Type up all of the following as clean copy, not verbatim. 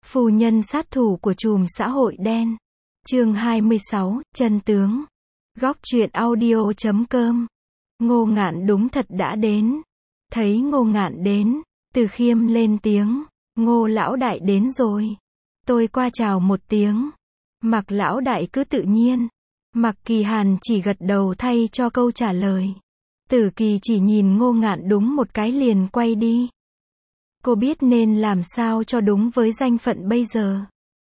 Phu nhân sát thủ của trùm xã hội đen. Chương 26, chân tướng. Góc truyện audio.com. Ngô Ngạn đúng thật đã đến. Thấy Ngô Ngạn đến, Từ Khiêm lên tiếng, Ngô lão đại đến rồi. Tôi qua chào một tiếng. Mạc lão đại cứ tự nhiên. Mạc Kỳ Hàn chỉ gật đầu thay cho câu trả lời. Tử Kỳ chỉ nhìn Ngô Ngạn đúng một cái liền quay đi. Cô biết nên làm sao cho đúng với danh phận bây giờ.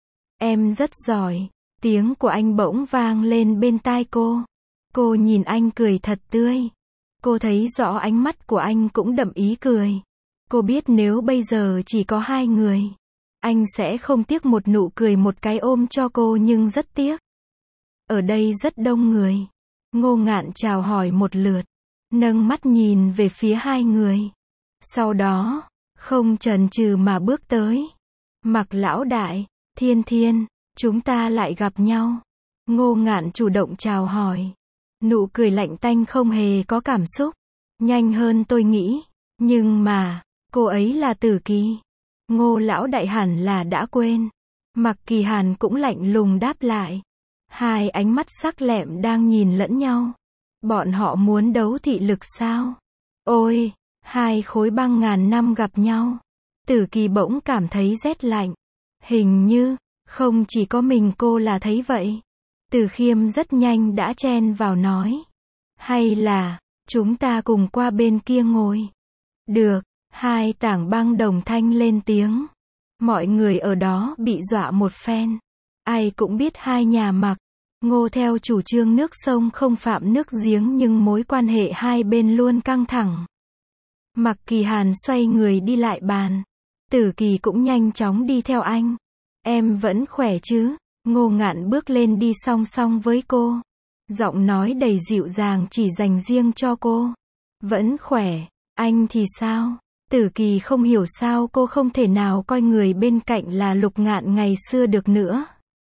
Em rất giỏi. Tiếng của anh bỗng vang lên bên tai cô. Cô nhìn anh cười thật tươi. Cô thấy rõ ánh mắt của anh cũng đậm ý cười. Cô biết nếu bây giờ chỉ có hai người, anh sẽ không tiếc một nụ cười một cái ôm cho cô, nhưng rất tiếc. Ở đây rất đông người. Ngô Ngạn chào hỏi một lượt, nâng mắt nhìn về phía hai người. Sau đó, không chần chừ mà bước tới. Mạc lão đại, Thiên Thiên, chúng ta lại gặp nhau. Ngô Ngạn chủ động chào hỏi. Nụ cười lạnh tanh không hề có cảm xúc. Nhanh hơn tôi nghĩ. Nhưng mà, cô ấy là Tử Kỳ. Ngô lão đại hẳn là đã quên. Mạc Kỳ Hàn cũng lạnh lùng đáp lại. Hai ánh mắt sắc lẹm đang nhìn lẫn nhau. Bọn họ muốn đấu thị lực sao? Ôi, hai khối băng ngàn năm gặp nhau. Tử Kỳ bỗng cảm thấy rét lạnh. Hình như, không chỉ có mình cô là thấy vậy. Từ Khiêm rất nhanh đã chen vào nói. Hay là, chúng ta cùng qua bên kia ngồi. Được, hai tảng băng đồng thanh lên tiếng. Mọi người ở đó bị dọa một phen. Ai cũng biết hai nhà Mạc, Ngô theo chủ trương nước sông không phạm nước giếng, nhưng mối quan hệ hai bên luôn căng thẳng. Mạc Kỳ Hàn xoay người đi lại bàn. Tử Kỳ cũng nhanh chóng đi theo anh. Em vẫn khỏe chứ? Ngô Ngạn bước lên đi song song với cô. Giọng nói đầy dịu dàng chỉ dành riêng cho cô. Vẫn khỏe. Anh thì sao? Tử Kỳ không hiểu sao cô không thể nào coi người bên cạnh là Lục Ngạn ngày xưa được nữa.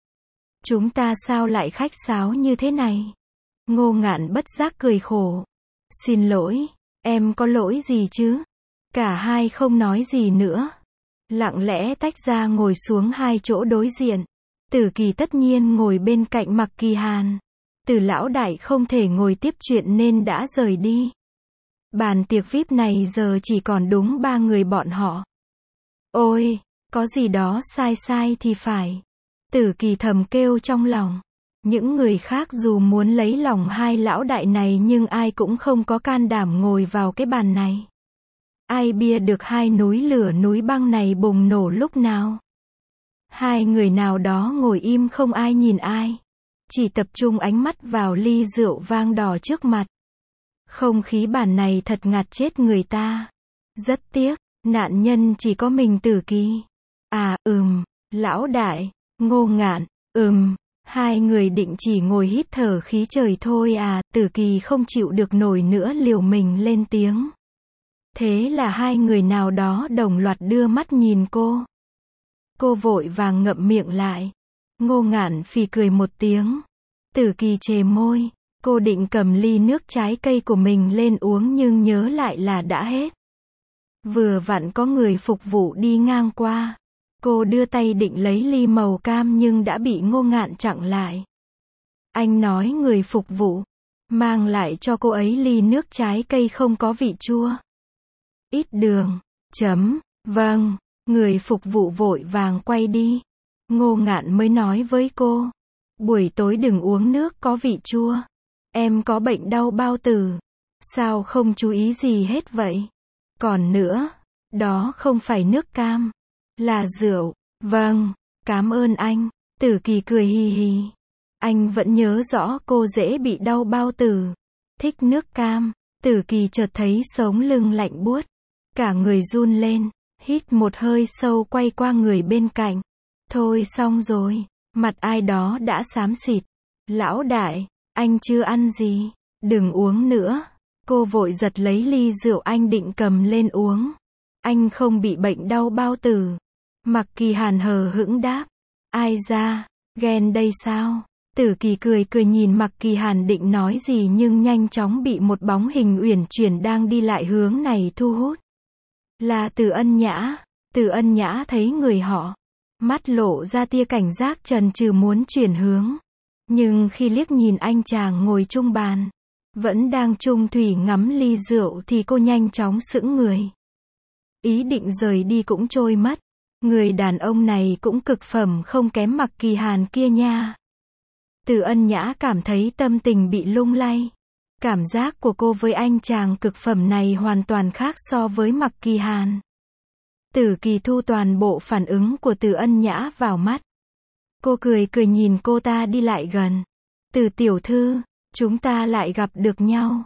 Chúng ta sao lại khách sáo như thế này? Ngô Ngạn bất giác cười khổ. Xin lỗi, em có lỗi gì chứ? Cả hai không nói gì nữa. Lặng lẽ tách ra ngồi xuống hai chỗ đối diện. Tử Kỳ tất nhiên ngồi bên cạnh Mạc Kỳ Hàn. Từ lão đại không thể ngồi tiếp chuyện nên đã rời đi. Bàn tiệc VIP này giờ chỉ còn đúng ba người bọn họ. Ôi, có gì đó sai sai thì phải. Tử Kỳ thầm kêu trong lòng. Những người khác dù muốn lấy lòng hai lão đại này nhưng ai cũng không có can đảm ngồi vào cái bàn này. Ai bia được hai núi lửa núi băng này bùng nổ lúc nào. Hai người nào đó ngồi im không ai nhìn ai. Chỉ tập trung ánh mắt vào ly rượu vang đỏ trước mặt. Không khí bàn này thật ngạt chết người ta. Rất tiếc, nạn nhân chỉ có mình Tử Kỳ. À, lão đại, Ngô Ngạn, hai người định chỉ ngồi hít thở khí trời thôi à? Tử Kỳ không chịu được nổi nữa liều mình lên tiếng. Thế là hai người nào đó đồng loạt đưa mắt nhìn cô. Cô vội vàng ngậm miệng lại. Ngô Ngạn phì cười một tiếng. Tử Kỳ chề môi. Cô định cầm ly nước trái cây của mình lên uống nhưng nhớ lại là đã hết. Vừa vặn có người phục vụ đi ngang qua. Cô đưa tay định lấy ly màu cam nhưng đã bị Ngô Ngạn chặn lại. Anh nói người phục vụ mang lại cho cô ấy ly nước trái cây không có vị chua. Ít đường. Vâng. Người phục vụ vội vàng quay đi. Ngô Ngạn mới nói với cô. Buổi tối đừng uống nước có vị chua. Em có bệnh đau bao tử. Sao không chú ý gì hết vậy? Còn nữa, đó không phải nước cam, là rượu. Vâng, cảm ơn anh. Tử Kỳ cười hì hì. Anh vẫn nhớ rõ cô dễ bị đau bao tử. Thích nước cam. Tử Kỳ chợt thấy sống lưng lạnh buốt. Cả người run lên. Hít một hơi sâu quay qua người bên cạnh. Thôi xong rồi. Mặt ai đó đã xám xịt. Lão đại, anh chưa ăn gì. Đừng uống nữa. Cô vội giật lấy ly rượu anh định cầm lên uống. Anh không bị bệnh đau bao tử. Mạc Kỳ Hàn hờ hững đáp. Ai ra, ghen đây sao? Tử Kỳ cười cười nhìn Mạc Kỳ Hàn định nói gì nhưng nhanh chóng bị một bóng hình uyển chuyển đang đi lại hướng này thu hút. Là Từ Ân Nhã. Từ Ân Nhã thấy người họ. Mắt lộ ra tia cảnh giác chần chừ muốn chuyển hướng. Nhưng khi liếc nhìn anh chàng ngồi chung bàn, vẫn đang chung thủy ngắm ly rượu thì cô nhanh chóng sững người. Ý định rời đi cũng trôi mất. Người đàn ông này cũng cực phẩm không kém Mạc Kỳ Hàn kia nha. Từ Ân Nhã cảm thấy tâm tình bị lung lay. Cảm giác của cô với anh chàng cực phẩm này hoàn toàn khác so với Mạc Kỳ Hàn. Tử Kỳ thu toàn bộ phản ứng của Từ Ân Nhã vào mắt. Cô cười cười nhìn cô ta đi lại gần. Từ tiểu thư, chúng ta lại gặp được nhau.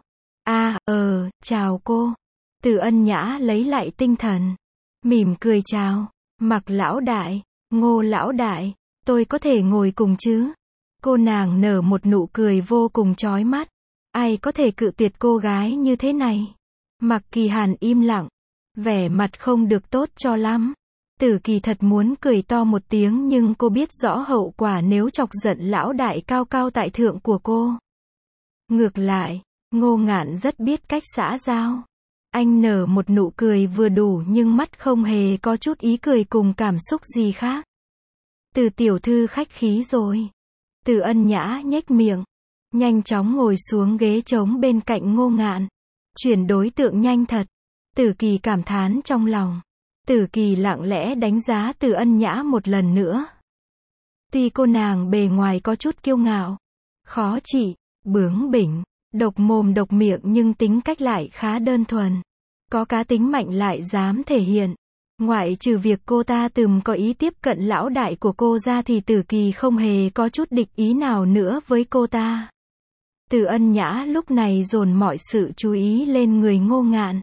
Chào cô. Từ Ân Nhã lấy lại tinh thần. Mỉm cười chào. Mạc lão đại, Ngô lão đại, tôi có thể ngồi cùng chứ? Cô nàng nở một nụ cười vô cùng chói mắt. Ai có thể cự tuyệt cô gái như thế này? Mạc Kỳ Hàn im lặng. Vẻ mặt không được tốt cho lắm. Tử Kỳ thật muốn cười to một tiếng nhưng cô biết rõ hậu quả nếu chọc giận lão đại cao cao tại thượng của cô. Ngược lại, Ngô Ngạn rất biết cách xã giao. Anh nở một nụ cười vừa đủ nhưng mắt không hề có chút ý cười cùng cảm xúc gì khác. Từ tiểu thư khách khí rồi. Từ Ân Nhã nhếch miệng. Nhanh chóng ngồi xuống ghế trống bên cạnh Ngô Ngạn. Chuyển đối tượng nhanh thật. Tử Kỳ cảm thán trong lòng. Tử Kỳ lặng lẽ đánh giá Từ Ân Nhã một lần nữa. Tuy cô nàng bề ngoài có chút kiêu ngạo, khó trị, bướng bỉnh, độc mồm độc miệng nhưng tính cách lại khá đơn thuần. Có cá tính mạnh lại dám thể hiện. Ngoại trừ việc cô ta từng có ý tiếp cận lão đại của cô ra thì Tử Kỳ không hề có chút địch ý nào nữa với cô ta. Từ Ân Nhã lúc này dồn mọi sự chú ý lên người Ngô Ngạn.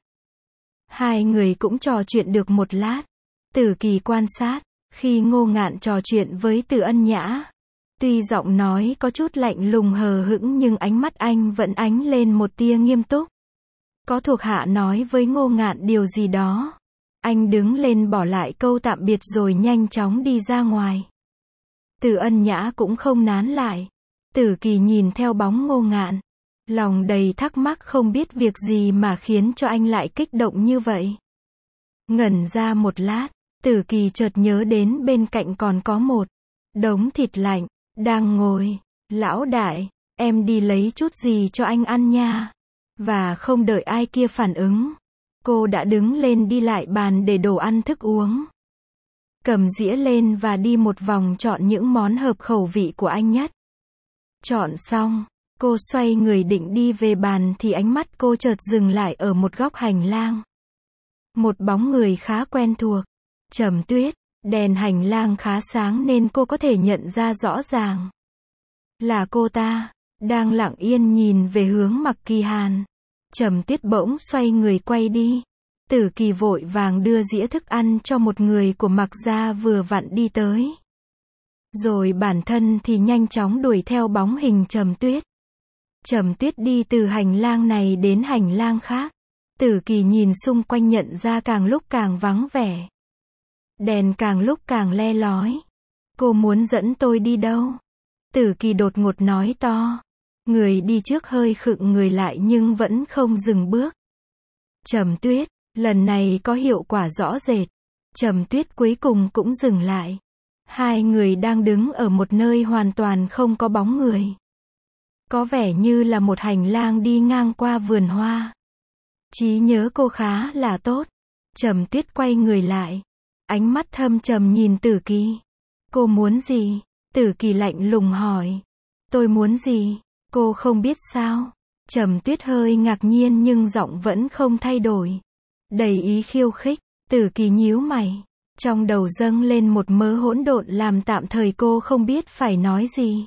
Hai người cũng trò chuyện được một lát. Tử Kỳ quan sát, khi Ngô Ngạn trò chuyện với Từ Ân Nhã. Tuy giọng nói có chút lạnh lùng hờ hững nhưng ánh mắt anh vẫn ánh lên một tia nghiêm túc. Có thuộc hạ nói với Ngô Ngạn điều gì đó. Anh đứng lên bỏ lại câu tạm biệt rồi nhanh chóng đi ra ngoài. Từ Ân Nhã cũng không nán lại. Tử Kỳ nhìn theo bóng Ngô Ngạn. Lòng đầy thắc mắc không biết việc gì mà khiến cho anh lại kích động như vậy. Ngẩn ra một lát, Tử Kỳ chợt nhớ đến bên cạnh còn có một đống thịt lạnh, đang ngồi. Lão đại, em đi lấy chút gì cho anh ăn nha. Và không đợi ai kia phản ứng. Cô đã đứng lên đi lại bàn để đồ ăn thức uống. Cầm dĩa lên và đi một vòng chọn những món hợp khẩu vị của anh nhất. Chọn xong, cô xoay người định đi về bàn thì ánh mắt cô chợt dừng lại ở một góc hành lang. Một bóng người khá quen thuộc. Trầm Tuyết, đèn hành lang khá sáng nên cô có thể nhận ra rõ ràng. Là cô ta, đang lặng yên nhìn về hướng Mạc Kỳ Hàn. Trầm Tuyết bỗng xoay người quay đi. Tử Kỳ vội vàng đưa dĩa thức ăn cho một người của Mạc gia vừa vặn đi tới. Rồi bản thân thì nhanh chóng đuổi theo bóng hình Trầm Tuyết. Trầm Tuyết đi từ hành lang này đến hành lang khác. Tử Kỳ nhìn xung quanh nhận ra càng lúc càng vắng vẻ. Đèn càng lúc càng le lói. Cô muốn dẫn tôi đi đâu? Tử Kỳ đột ngột nói to. Người đi trước hơi khựng người lại nhưng vẫn không dừng bước. Trầm Tuyết, lần này có hiệu quả rõ rệt. Trầm Tuyết cuối cùng cũng dừng lại. Hai người đang đứng ở một nơi hoàn toàn không có bóng người. Có vẻ như là một hành lang đi ngang qua vườn hoa. Trí nhớ cô khá là tốt. Trầm Tuyết quay người lại. Ánh mắt thâm trầm nhìn Tử Kỳ. Cô muốn gì? Tử Kỳ lạnh lùng hỏi. Tôi muốn gì? Cô không biết sao? Trầm Tuyết hơi ngạc nhiên nhưng giọng vẫn không thay đổi. Đầy ý khiêu khích. Tử Kỳ nhíu mày. Trong đầu dâng lên một mớ hỗn độn làm tạm thời cô không biết phải nói gì.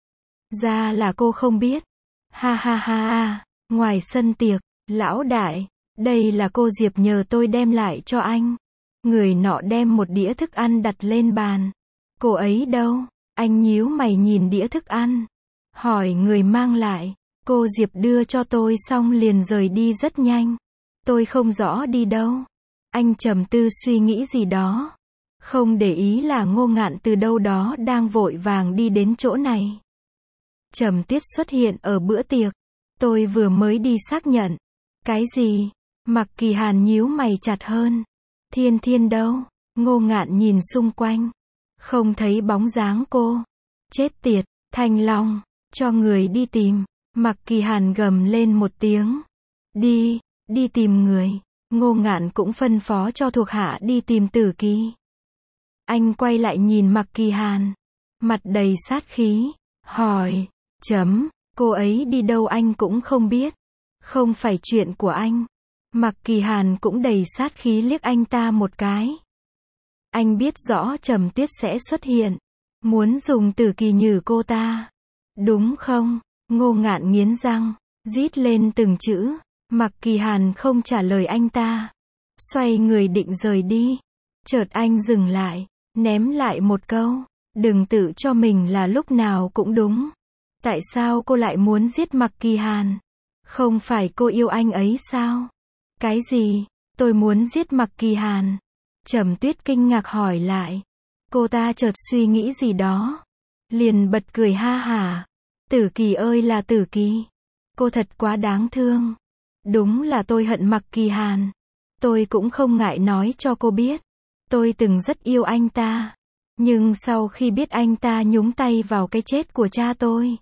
Ra là cô không biết. Ha ha ha ha. Ngoài sân tiệc, lão đại, đây là cô Diệp nhờ tôi đem lại cho anh. Người nọ đem một đĩa thức ăn đặt lên bàn. Cô ấy đâu? Anh nhíu mày nhìn đĩa thức ăn. Hỏi người mang lại. Cô Diệp đưa cho tôi xong liền rời đi rất nhanh. Tôi không rõ đi đâu. Anh trầm tư suy nghĩ gì đó. Không để ý là Ngô Ngạn từ đâu đó đang vội vàng đi đến chỗ này. Trầm Tuyết xuất hiện ở bữa tiệc. Tôi vừa mới đi xác nhận. Cái gì? Mạc Kỳ Hàn nhíu mày chặt hơn. Thiên Thiên đâu? Ngô Ngạn nhìn xung quanh. Không thấy bóng dáng cô. Chết tiệt, Thanh Long, cho người đi tìm. Mạc Kỳ Hàn gầm lên một tiếng. Đi, đi tìm người. Ngô Ngạn cũng phân phó cho thuộc hạ đi tìm Tử Kỳ. Anh quay lại nhìn Mạc Kỳ Hàn, mặt đầy sát khí, hỏi, cô ấy đi đâu anh cũng không biết. Không phải chuyện của anh. Mạc Kỳ Hàn cũng đầy sát khí liếc anh ta một cái. Anh biết rõ Trầm Tuyết sẽ xuất hiện, muốn dùng Tử Kỳ nhử cô ta. Đúng không? Ngô Ngạn nghiến răng, rít lên từng chữ. Mạc Kỳ Hàn không trả lời anh ta. Xoay người định rời đi. Chợt anh dừng lại, ném lại một câu. Đừng tự cho mình là lúc nào cũng đúng. Tại sao cô lại muốn giết Mạc Kỳ Hàn? Không phải cô yêu anh ấy sao? Cái gì? Tôi muốn giết Mạc Kỳ Hàn. Trầm Tuyết kinh ngạc hỏi lại. Cô ta chợt suy nghĩ gì đó, liền bật cười ha hả. Tử Kỳ ơi là Tử Kỳ. Cô thật quá đáng thương. Đúng là tôi hận Mạc Kỳ Hàn. Tôi cũng không ngại nói cho cô biết. Tôi từng rất yêu anh ta. Nhưng sau khi biết anh ta nhúng tay vào cái chết của cha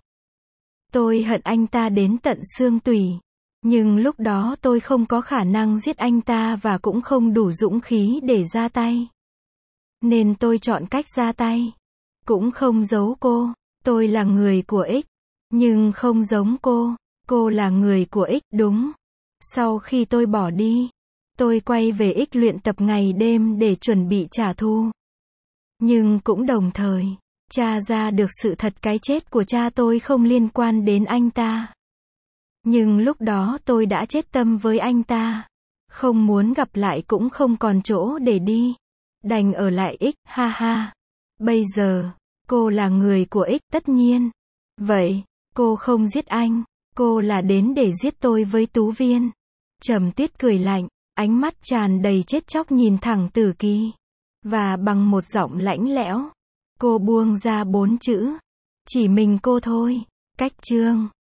tôi hận anh ta đến tận xương tủy. Nhưng lúc đó tôi không có khả năng giết anh ta và cũng không đủ dũng khí để ra tay. Nên tôi chọn cách ra tay. Cũng không giấu cô. Tôi là người của X. Nhưng không giống cô. Cô là người của X đúng. Sau khi tôi bỏ đi, tôi quay về X luyện tập ngày đêm để chuẩn bị trả thù. Nhưng cũng đồng thời, tra ra được sự thật cái chết của cha tôi không liên quan đến anh ta. Nhưng lúc đó tôi đã chết tâm với anh ta. Không muốn gặp lại cũng không còn chỗ để đi. Đành ở lại X, ha ha. Bây giờ, cô là người của X tất nhiên. Vậy, cô không giết anh. Cô là đến để giết tôi với Tú Viên. Trầm Tuyết cười lạnh, ánh mắt tràn đầy chết chóc nhìn thẳng Tử Kỳ. Và bằng một giọng lạnh lẽo, cô buông ra 4 chữ. Chỉ mình cô thôi. Cách chương